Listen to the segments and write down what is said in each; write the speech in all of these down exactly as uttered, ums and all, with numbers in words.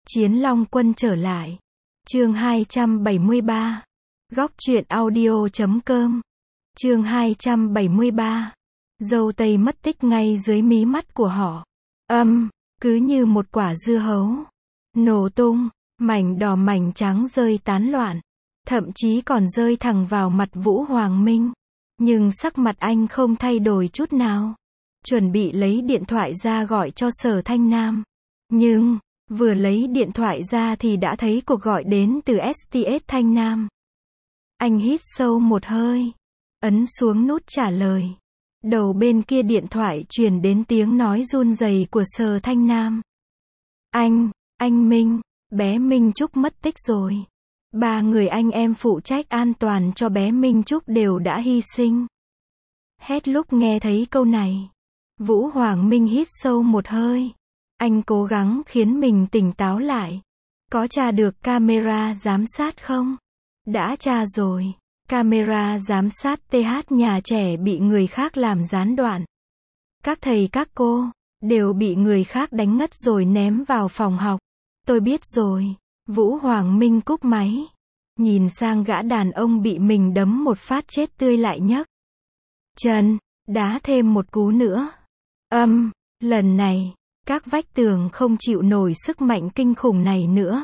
Chiến Long Quân trở lại. Chương hai trăm bảy mươi ba. Góc truyện audio chấm com. Chương hai trăm bảy mươi ba. Dâu tây mất tích ngay dưới mí mắt của họ. Âm, cứ như một quả dưa hấu. Nổ tung, mảnh đỏ mảnh trắng rơi tán loạn. Thậm chí còn rơi thẳng vào mặt Vũ Hoàng Minh. Nhưng sắc mặt anh không thay đổi chút nào. Chuẩn bị lấy điện thoại ra gọi cho Sở Thanh Nam. Nhưng, vừa lấy điện thoại ra thì đã thấy cuộc gọi đến từ ét tê ét Thanh Nam. Anh hít sâu một hơi. Ấn xuống nút trả lời. Đầu bên kia điện thoại truyền đến tiếng nói run rẩy của Sở Thanh Nam. Anh, anh Minh, bé Minh Trúc mất tích rồi. Ba người anh em phụ trách an toàn cho bé Minh Trúc đều đã hy sinh. Hết lúc nghe thấy câu này, Vũ Hoàng Minh hít sâu một hơi. Anh cố gắng khiến mình tỉnh táo lại. Có tra được camera giám sát không? Đã tra rồi. Camera giám sát tê hát nhà trẻ bị người khác làm gián đoạn. Các thầy các cô đều bị người khác đánh ngất rồi ném vào phòng học. Tôi biết rồi. Vũ Hoàng Minh cúp máy. Nhìn sang gã đàn ông bị mình đấm một phát chết tươi lại nhấc chân, đá thêm một cú nữa. Âm, lần này, các vách tường không chịu nổi sức mạnh kinh khủng này nữa.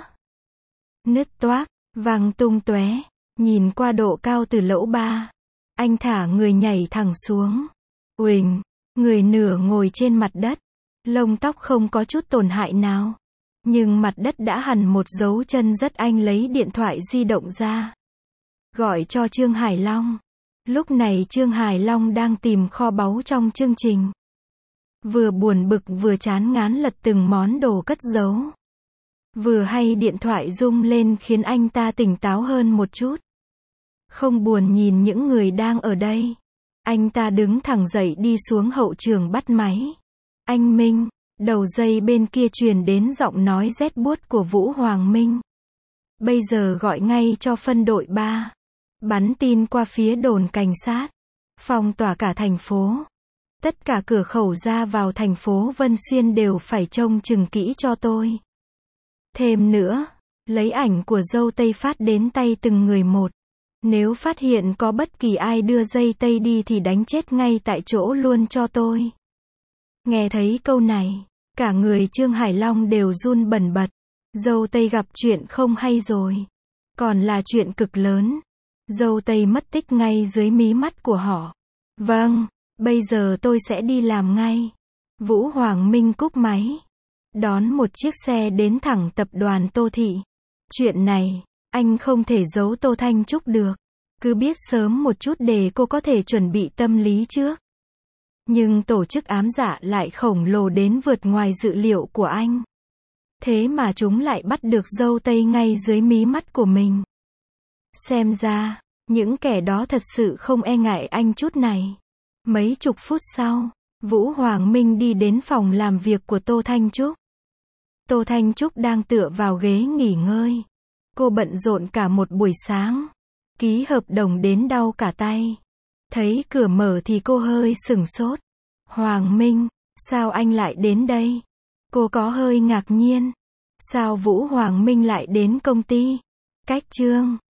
Nứt toác, văng tung tóe. Nhìn qua độ cao từ lỗ ba, anh thả người nhảy thẳng xuống. Uỳnh, người nửa ngồi trên mặt đất. Lông tóc không có chút tổn hại nào. Nhưng mặt đất đã hằn một dấu chân rất. Anh lấy điện thoại di động ra. Gọi cho Trương Hải Long. Lúc này Trương Hải Long đang tìm kho báu trong chương trình. Vừa buồn bực vừa chán ngán lật từng món đồ cất giấu. Vừa hay điện thoại rung lên khiến anh ta tỉnh táo hơn một chút. Không buồn nhìn những người đang ở đây. Anh ta đứng thẳng dậy đi xuống hậu trường bắt máy. Anh Minh. Đầu dây bên kia truyền đến giọng nói rét buốt của Vũ Hoàng Minh. Bây giờ gọi ngay cho phân đội ba. Bắn tin qua phía đồn cảnh sát. Phong tỏa cả thành phố. Tất cả cửa khẩu ra vào thành phố Vân Xuyên đều phải trông chừng kỹ cho tôi. Thêm nữa, lấy ảnh của dâu tây phát đến tay từng người một. Nếu phát hiện có bất kỳ ai đưa dây tây đi thì đánh chết ngay tại chỗ luôn cho tôi. Nghe thấy câu này, cả người Trương Hải Long đều run bần bật. Dâu tây gặp chuyện không hay rồi. Còn là chuyện cực lớn. Dâu tây mất tích ngay dưới mí mắt của họ. Vâng, bây giờ tôi sẽ đi làm ngay. Vũ Hoàng Minh cúp máy. Đón một chiếc xe đến thẳng tập đoàn Tô Thị. Chuyện này, anh không thể giấu Tô Thanh Trúc được. Cứ biết sớm một chút để cô có thể chuẩn bị tâm lý trước. Nhưng tổ chức ám dạ lại khổng lồ đến vượt ngoài dự liệu của anh. Thế mà chúng lại bắt được dâu tây ngay dưới mí mắt của mình. Xem ra, những kẻ đó thật sự không e ngại anh chút này. Mấy chục phút sau, Vũ Hoàng Minh đi đến phòng làm việc của Tô Thanh Trúc. Tô Thanh Trúc đang tựa vào ghế nghỉ ngơi. Cô bận rộn cả một buổi sáng. Ký hợp đồng đến đau cả tay. Thấy cửa mở thì cô hơi sửng sốt. Hoàng Minh, sao anh lại đến đây? Cô có hơi ngạc nhiên. Sao Vũ Hoàng Minh lại đến công ty? Cách Trương